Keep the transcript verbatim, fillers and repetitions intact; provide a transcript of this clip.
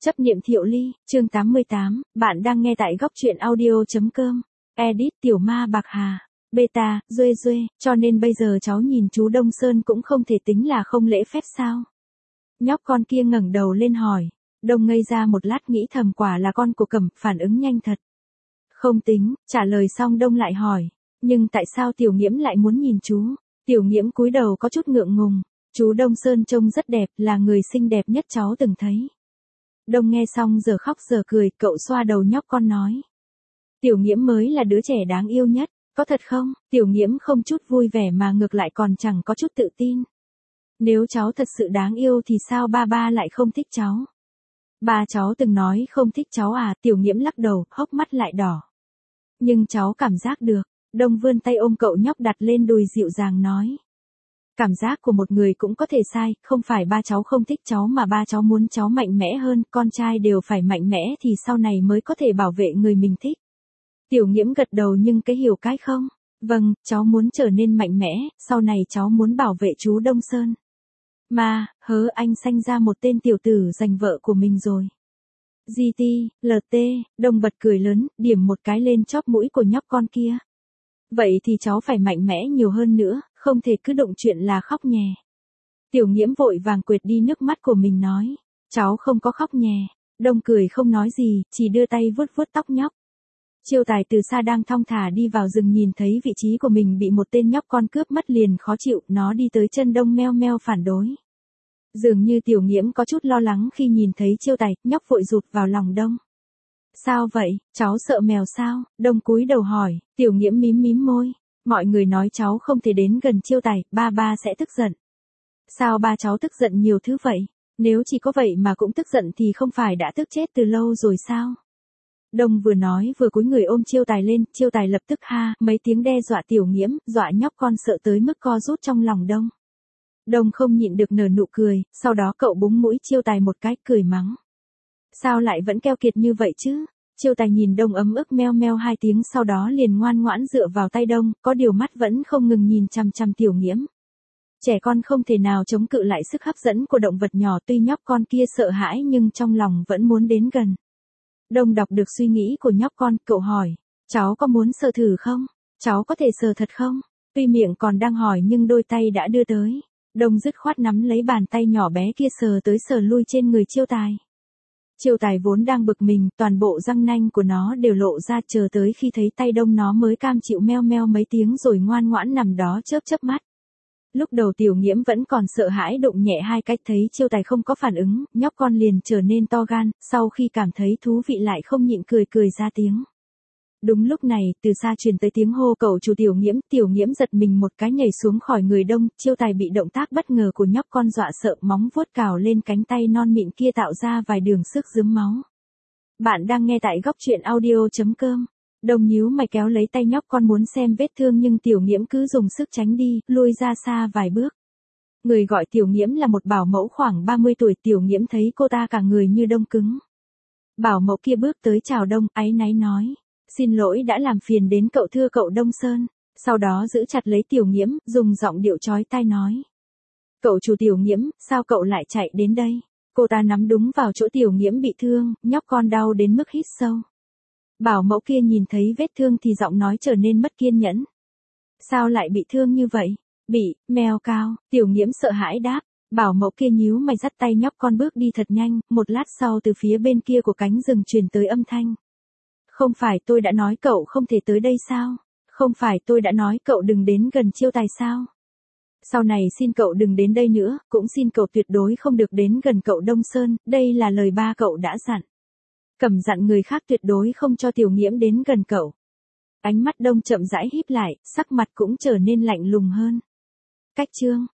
Chấp niệm Thiệu Ly, chương tám mươi tám, bạn đang nghe tại góc truyện audio.com. Edit Tiểu Ma Bạc Hà. Beta, Duê Duê, cho nên bây giờ cháu nhìn chú Đông Sơn cũng không thể tính là không lễ phép sao? Nhóc con kia ngẩng đầu lên hỏi. Đông ngây ra một lát nghĩ thầm quả là con của Cẩm, phản ứng nhanh thật. Không tính, trả lời xong Đông lại hỏi. Nhưng tại sao Tiểu Nghiễm lại muốn nhìn chú? Tiểu Nghiễm cúi đầu có chút ngượng ngùng. Chú Đông Sơn trông rất đẹp, là người xinh đẹp nhất cháu từng thấy. Đông nghe xong giờ khóc giờ cười, cậu xoa đầu nhóc con nói. Tiểu Nghiễm mới là đứa trẻ đáng yêu nhất, có thật không? Tiểu Nghiễm không chút vui vẻ mà ngược lại còn chẳng có chút tự tin. Nếu cháu thật sự đáng yêu thì sao ba ba lại không thích cháu? Ba cháu từng nói không thích cháu à? Tiểu Nghiễm lắc đầu, hốc mắt lại đỏ. Nhưng cháu cảm giác được. Đông vươn tay ôm cậu nhóc đặt lên đùi dịu dàng nói. Cảm giác của một người cũng có thể sai, không phải ba cháu không thích cháu mà ba cháu muốn cháu mạnh mẽ hơn, con trai đều phải mạnh mẽ thì sau này mới có thể bảo vệ người mình thích. Tiểu Nghiễm gật đầu nhưng cái hiểu cái không? Vâng, cháu muốn trở nên mạnh mẽ, sau này cháu muốn bảo vệ chú Đông Sơn. Mà, hớ anh sanh ra một tên tiểu tử giành vợ của mình rồi. giê tê, lờ tê, Đông bật cười lớn, điểm một cái lên chóp mũi của nhóc con kia. Vậy thì cháu phải mạnh mẽ nhiều hơn nữa, không thể cứ đụng chuyện là khóc nhè. Tiểu Nghiễm vội vàng quệt đi nước mắt của mình nói, cháu không có khóc nhè. Đông cười không nói gì, chỉ đưa tay vuốt vuốt tóc nhóc. Chiêu Tài từ xa đang thong thả đi vào rừng nhìn thấy vị trí của mình bị một tên nhóc con cướp mất liền khó chịu, nó đi tới chân Đông meo meo phản đối. Dường như Tiểu Nghiễm có chút lo lắng khi nhìn thấy Chiêu Tài, nhóc vội rụt vào lòng Đông. Sao vậy, cháu sợ mèo sao? Đông cúi đầu hỏi, Tiểu Nghiễm mím mím môi. Mọi người nói cháu không thể đến gần Chiêu Tài, ba ba sẽ tức giận. Sao ba cháu tức giận nhiều thứ vậy? Nếu chỉ có vậy mà cũng tức giận thì không phải đã tức chết từ lâu rồi sao? Đông vừa nói vừa cúi người ôm Chiêu Tài lên, Chiêu Tài lập tức ha, mấy tiếng đe dọa Tiểu Nghiễm, dọa nhóc con sợ tới mức co rút trong lòng Đông. Đông không nhịn được nở nụ cười, sau đó cậu búng mũi Chiêu Tài một cái, cười mắng. Sao lại vẫn keo kiệt như vậy chứ? Chiêu Tài nhìn Đông ấm ức meo meo hai tiếng sau đó liền ngoan ngoãn dựa vào tay Đông, có điều mắt vẫn không ngừng nhìn chằm chằm Tiểu Nghiễm. Trẻ con không thể nào chống cự lại sức hấp dẫn của động vật nhỏ, tuy nhóc con kia sợ hãi nhưng trong lòng vẫn muốn đến gần. Đông đọc được suy nghĩ của nhóc con, cậu hỏi, cháu có muốn sờ thử không? Cháu có thể sờ thật không? Tuy miệng còn đang hỏi nhưng đôi tay đã đưa tới. Đông dứt khoát nắm lấy bàn tay nhỏ bé kia sờ tới sờ lui trên người Chiêu Tài. Chiêu Tài vốn đang bực mình, toàn bộ răng nanh của nó đều lộ ra, chờ tới khi thấy tay Đông nó mới cam chịu meo meo mấy tiếng rồi ngoan ngoãn nằm đó chớp chớp mắt. Lúc đầu Tiểu Nghiễm vẫn còn sợ hãi đụng nhẹ hai cách, thấy Chiêu Tài không có phản ứng, nhóc con liền trở nên to gan, sau khi cảm thấy thú vị lại không nhịn cười cười ra tiếng. Đúng lúc này, từ xa truyền tới tiếng hô cậu chủ Tiểu Nghiễm, Tiểu Nghiễm giật mình một cái nhảy xuống khỏi người Đông, Chiêu Tài bị động tác bất ngờ của nhóc con dọa sợ, móng vuốt cào lên cánh tay non mịn kia tạo ra vài đường sức rướm máu. Bạn đang nghe tại góc truyện audio.com. Đông nhíu mày kéo lấy tay nhóc con muốn xem vết thương nhưng Tiểu Nghiễm cứ dùng sức tránh đi, lui ra xa vài bước. Người gọi Tiểu Nghiễm là một bảo mẫu khoảng ba mươi tuổi, Tiểu Nghiễm thấy cô ta cả người như đông cứng. Bảo mẫu kia bước tới chào Đông, áy náy nói. Xin lỗi đã làm phiền đến cậu thưa cậu Đông Sơn, sau đó giữ chặt lấy Tiểu Nghiễm, dùng giọng điệu chói tai nói. Cậu chủ Tiểu Nghiễm, sao cậu lại chạy đến đây? Cô ta nắm đúng vào chỗ Tiểu Nghiễm bị thương, nhóc con đau đến mức hít sâu. Bảo mẫu kia nhìn thấy vết thương thì giọng nói trở nên mất kiên nhẫn. Sao lại bị thương như vậy? Bị, mèo cao, Tiểu Nghiễm sợ hãi đáp. Bảo mẫu kia nhíu mày dắt tay nhóc con bước đi thật nhanh, một lát sau từ phía bên kia của cánh rừng truyền tới âm thanh. Không phải tôi đã nói cậu không thể tới đây sao? Không phải tôi đã nói cậu đừng đến gần Chiêu Tài sao? Sau này xin cậu đừng đến đây nữa, cũng xin cậu tuyệt đối không được đến gần cậu Đông Sơn, đây là lời ba cậu đã dặn. Cẩm dặn người khác tuyệt đối không cho Tiểu Nghiễm đến gần cậu. Ánh mắt Đông chậm rãi híp lại, sắc mặt cũng trở nên lạnh lùng hơn. Cách chương,